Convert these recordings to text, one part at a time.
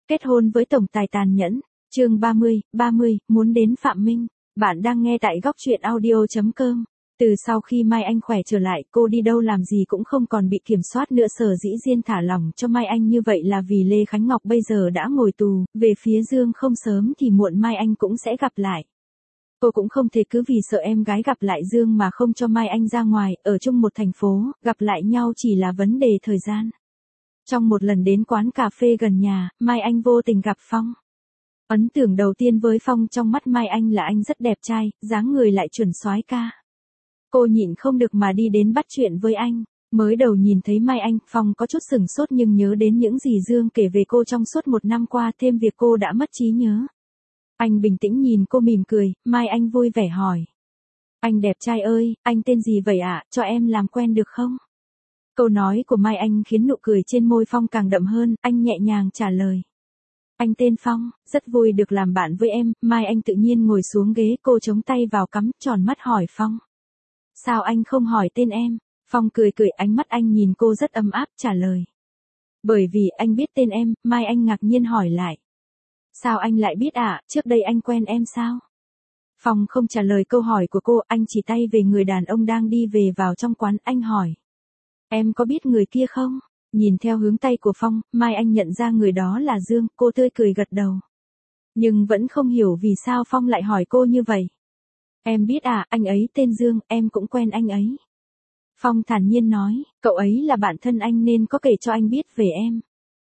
Kết hôn với tổng tài tàn nhẫn. Chương 30, muốn đến Phạm Minh. Bạn đang nghe tại góc truyện audio.com. Từ sau khi Mai Anh khỏe trở lại, cô đi đâu làm gì cũng không còn bị kiểm soát nữa, sở dĩ Diên thả lỏng cho Mai Anh như vậy là vì Lê Khánh Ngọc bây giờ đã ngồi tù, về phía Dương không sớm thì muộn Mai Anh cũng sẽ gặp lại. Cô cũng không thể cứ vì sợ em gái gặp lại Dương mà không cho Mai Anh ra ngoài, ở chung một thành phố, gặp lại nhau chỉ là vấn đề thời gian. Trong một lần đến quán cà phê gần nhà, Mai Anh vô tình gặp Phong. Ấn tượng đầu tiên với Phong trong mắt Mai Anh là anh rất đẹp trai, dáng người lại chuẩn soái ca. Cô nhịn không được mà đi đến bắt chuyện với anh. Mới đầu nhìn thấy Mai Anh, Phong có chút sửng sốt nhưng nhớ đến những gì Dương kể về cô trong suốt một năm qua, thêm việc cô đã mất trí nhớ. Anh bình tĩnh nhìn cô mỉm cười, Mai Anh vui vẻ hỏi. Anh đẹp trai ơi, anh tên gì vậy ạ, cho em làm quen được không? Câu nói của Mai Anh khiến nụ cười trên môi Phong càng đậm hơn, anh nhẹ nhàng trả lời. Anh tên Phong, rất vui được làm bạn với em. Mai Anh tự nhiên ngồi xuống ghế, cô chống tay vào cắm, tròn mắt hỏi Phong. Sao anh không hỏi tên em? Phong cười cười, ánh mắt anh nhìn cô rất ấm áp, trả lời. Bởi vì anh biết tên em. Mai Anh ngạc nhiên hỏi lại. Sao anh lại biết ạ, trước đây anh quen em sao? Phong không trả lời câu hỏi của cô, anh chỉ tay về người đàn ông đang đi về vào trong quán, anh hỏi. Em có biết người kia không? Nhìn theo hướng tay của Phong, Mai Anh nhận ra người đó là Dương, cô tươi cười gật đầu. Nhưng vẫn không hiểu vì sao Phong lại hỏi cô như vậy. Em biết à, anh ấy tên Dương, em cũng quen anh ấy. Phong thản nhiên nói, cậu ấy là bạn thân anh nên có kể cho anh biết về em.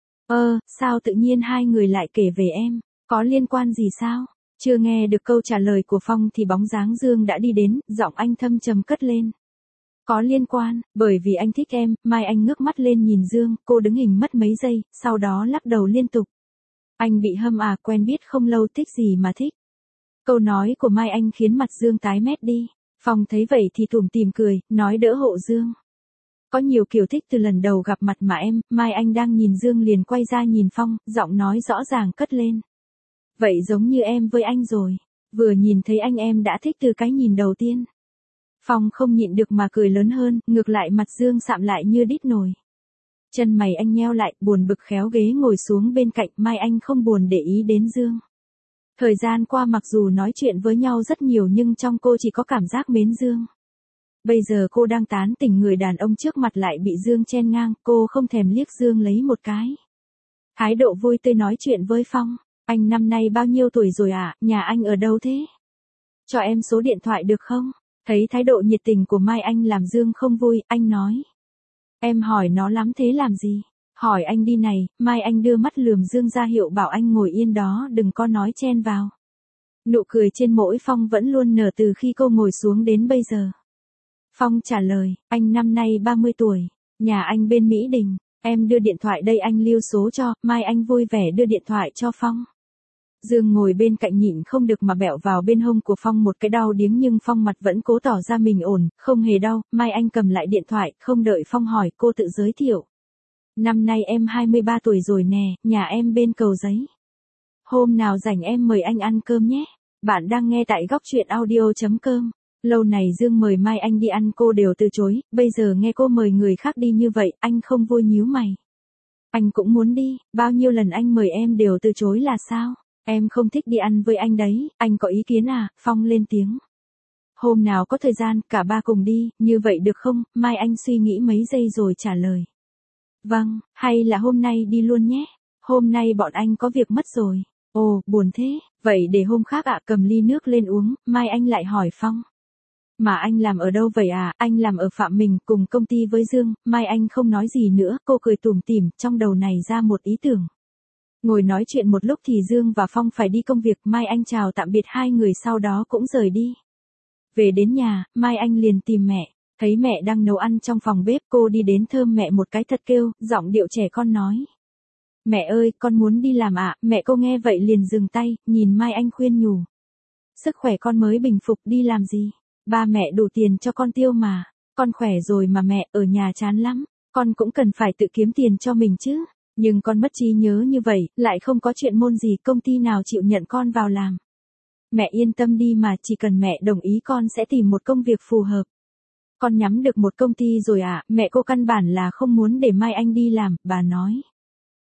Sao tự nhiên hai người lại kể về em, có liên quan gì sao? Chưa nghe được câu trả lời của Phong thì bóng dáng Dương đã đi đến, giọng anh thâm trầm cất lên. Có liên quan, bởi vì anh thích em. Mai Anh ngước mắt lên nhìn Dương, cô đứng hình mất mấy giây, sau đó lắc đầu liên tục. Anh bị hâm à, quen biết không lâu thích gì mà thích. Câu nói của Mai Anh khiến mặt Dương tái mét đi. Phong thấy vậy thì tủm tỉm cười, nói đỡ hộ Dương. Có nhiều kiểu thích từ lần đầu gặp mặt mà em. Mai Anh đang nhìn Dương liền quay ra nhìn Phong, giọng nói rõ ràng cất lên. Vậy giống như em với anh rồi. Vừa nhìn thấy anh em đã thích từ cái nhìn đầu tiên. Phong không nhịn được mà cười lớn hơn, ngược lại mặt Dương sạm lại như đít nồi. Chân mày anh nheo lại, buồn bực khéo ghế ngồi xuống bên cạnh. Mai Anh không buồn để ý đến Dương. Thời gian qua mặc dù nói chuyện với nhau rất nhiều nhưng trong cô chỉ có cảm giác mến Dương. Bây giờ cô đang tán tỉnh người đàn ông trước mặt lại bị Dương chen ngang, cô không thèm liếc Dương lấy một cái. Thái độ vui tươi nói chuyện với Phong. Anh năm nay bao nhiêu tuổi rồi ạ, nhà anh ở đâu thế? Cho em số điện thoại được không? Thấy thái độ nhiệt tình của Mai Anh làm Dương không vui, anh nói. Em hỏi nó lắm thế làm gì? Hỏi anh đi này. Mai Anh đưa mắt lườm Dương ra hiệu bảo anh ngồi yên đó, đừng có nói chen vào. Nụ cười trên mỗi Phong vẫn luôn nở từ khi cô ngồi xuống đến bây giờ. Phong trả lời, anh năm nay 30 tuổi, nhà anh bên Mỹ Đình, em đưa điện thoại đây anh lưu số cho. Mai Anh vui vẻ đưa điện thoại cho Phong. Dương ngồi bên cạnh nhịn không được mà bẹo vào bên hông của Phong một cái đau điếng nhưng Phong mặt vẫn cố tỏ ra mình ổn, không hề đau. Mai Anh cầm lại điện thoại, không đợi Phong hỏi, cô tự giới thiệu. Năm nay em 23 tuổi rồi nè, nhà em bên Cầu Giấy. Hôm nào rảnh em mời anh ăn cơm nhé. Bạn đang nghe tại góc truyện audio.com. Lâu này Dương mời Mai Anh đi ăn cô đều từ chối, bây giờ nghe cô mời người khác đi như vậy, anh không vui nhíu mày. Anh cũng muốn đi, bao nhiêu lần anh mời em đều từ chối là sao? Em không thích đi ăn với anh đấy, anh có ý kiến à? Phong lên tiếng. Hôm nào có thời gian, cả ba cùng đi, như vậy được không? Mai Anh suy nghĩ mấy giây rồi trả lời. Vâng, hay là hôm nay đi luôn nhé. Hôm nay bọn anh có việc mất rồi. Ồ, buồn thế, vậy để hôm khác ạ. Cầm ly nước lên uống. Mai Anh lại hỏi Phong. Mà anh làm ở đâu vậy à? Anh làm ở Phạm Minh, cùng công ty với Dương. Mai Anh không nói gì nữa, cô cười tủm tỉm, trong đầu này ra một ý tưởng. Ngồi nói chuyện một lúc thì Dương và Phong phải đi công việc, Mai Anh chào tạm biệt hai người sau đó cũng rời đi. Về đến nhà, Mai Anh liền tìm mẹ, thấy mẹ đang nấu ăn trong phòng bếp, cô đi đến thơm mẹ một cái thật kêu, giọng điệu trẻ con nói. Mẹ ơi, con muốn đi làm ạ. Mẹ cô nghe vậy liền dừng tay, nhìn Mai Anh khuyên nhủ. Sức khỏe con mới bình phục, đi làm gì? Ba mẹ đủ tiền cho con tiêu mà, con khỏe rồi mà mẹ, ở nhà chán lắm, con cũng cần phải tự kiếm tiền cho mình chứ. Nhưng con mất trí nhớ như vậy, lại không có chuyện môn gì, công ty nào chịu nhận con vào làm. Mẹ yên tâm đi mà, chỉ cần mẹ đồng ý con sẽ tìm một công việc phù hợp. Con nhắm được một công ty rồi ạ. Mẹ cô căn bản là không muốn để Mai Anh đi làm, bà nói.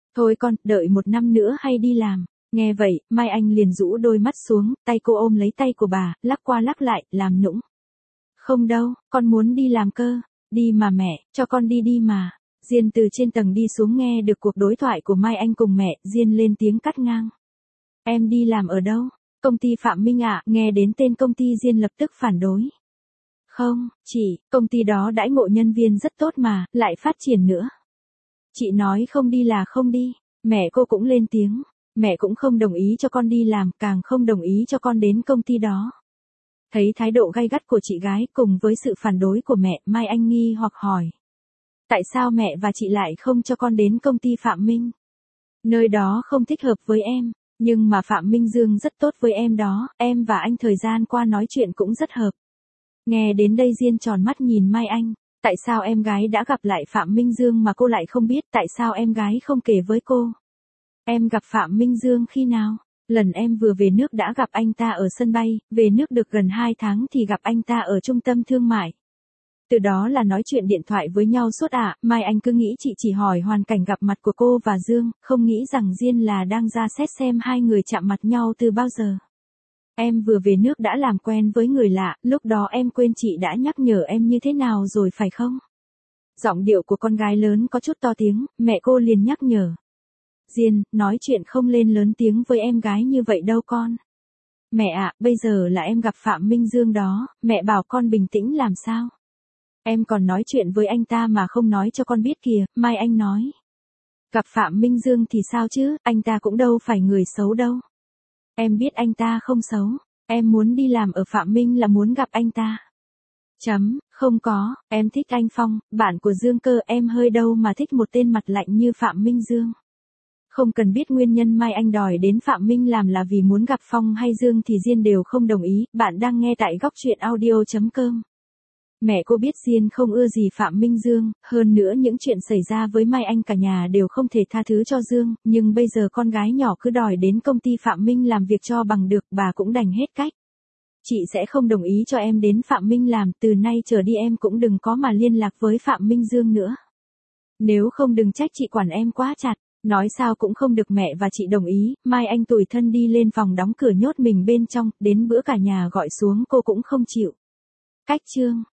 Thôi con, đợi 1 năm nữa hay đi làm. Nghe vậy, Mai Anh liền rũ đôi mắt xuống, tay cô ôm lấy tay của bà, lắc qua lắc lại, làm nũng. Không đâu, con muốn đi làm cơ. Đi mà mẹ, cho con đi đi mà. Diên từ trên tầng đi xuống nghe được cuộc đối thoại của Mai Anh cùng mẹ, Diên lên tiếng cắt ngang. Em đi làm ở đâu? Công ty Phạm Minh ạ. Nghe đến tên công ty Diên lập tức phản đối. Không, chị, công ty đó đãi ngộ nhân viên rất tốt mà, lại phát triển nữa. Chị nói không đi là không đi. Mẹ cô cũng lên tiếng. Mẹ cũng không đồng ý cho con đi làm, càng không đồng ý cho con đến công ty đó. Thấy thái độ gay gắt của chị gái cùng với sự phản đối của mẹ, Mai Anh nghi hoặc hỏi. Tại sao mẹ và chị lại không cho con đến công ty Phạm Minh? Nơi đó không thích hợp với em, nhưng mà Phạm Minh Dương rất tốt với em đó, em và anh thời gian qua nói chuyện cũng rất hợp. Nghe đến đây Diên tròn mắt nhìn Mai Anh, tại sao em gái đã gặp lại Phạm Minh Dương mà cô lại không biết, tại sao em gái không kể với cô? Em gặp Phạm Minh Dương khi nào? Lần em vừa về nước đã gặp anh ta ở sân bay, về nước được gần 2 tháng thì gặp anh ta ở trung tâm thương mại. Từ đó là nói chuyện điện thoại với nhau suốt ạ. Mai Anh cứ nghĩ chị chỉ hỏi hoàn cảnh gặp mặt của cô và Dương, không nghĩ rằng Diên là đang ra xét xem hai người chạm mặt nhau từ bao giờ. Em vừa về nước đã làm quen với người lạ, lúc đó em quên chị đã nhắc nhở em như thế nào rồi phải không? Giọng điệu của con gái lớn có chút to tiếng, mẹ cô liền nhắc nhở. Diên, nói chuyện không lên lớn tiếng với em gái như vậy đâu con. Mẹ ạ, bây giờ là em gặp Phạm Minh Dương đó, mẹ bảo con bình tĩnh làm sao? Em còn nói chuyện với anh ta mà không nói cho con biết kìa, Mai Anh nói. Gặp Phạm Minh Dương thì sao chứ, anh ta cũng đâu phải người xấu đâu. Em biết anh ta không xấu, em muốn đi làm ở Phạm Minh là muốn gặp anh ta. Không có, em thích anh Phong, bạn của Dương cơ, em hơi đâu mà thích một tên mặt lạnh như Phạm Minh Dương. Không cần biết nguyên nhân Mai Anh đòi đến Phạm Minh làm là vì muốn gặp Phong hay Dương thì Diên đều không đồng ý, bạn đang nghe tại góc truyện audio.com. Mẹ cô biết Diên không ưa gì Phạm Minh Dương, hơn nữa những chuyện xảy ra với Mai Anh cả nhà đều không thể tha thứ cho Dương, nhưng bây giờ con gái nhỏ cứ đòi đến công ty Phạm Minh làm việc cho bằng được, bà cũng đành hết cách. Chị sẽ không đồng ý cho em đến Phạm Minh làm, từ nay trở đi em cũng đừng có mà liên lạc với Phạm Minh Dương nữa. Nếu không đừng trách chị quản em quá chặt. Nói sao cũng không được, mẹ và chị đồng ý. Mai Anh tủi thân đi lên phòng đóng cửa nhốt mình bên trong, đến bữa cả nhà gọi xuống cô cũng không chịu. Cách chương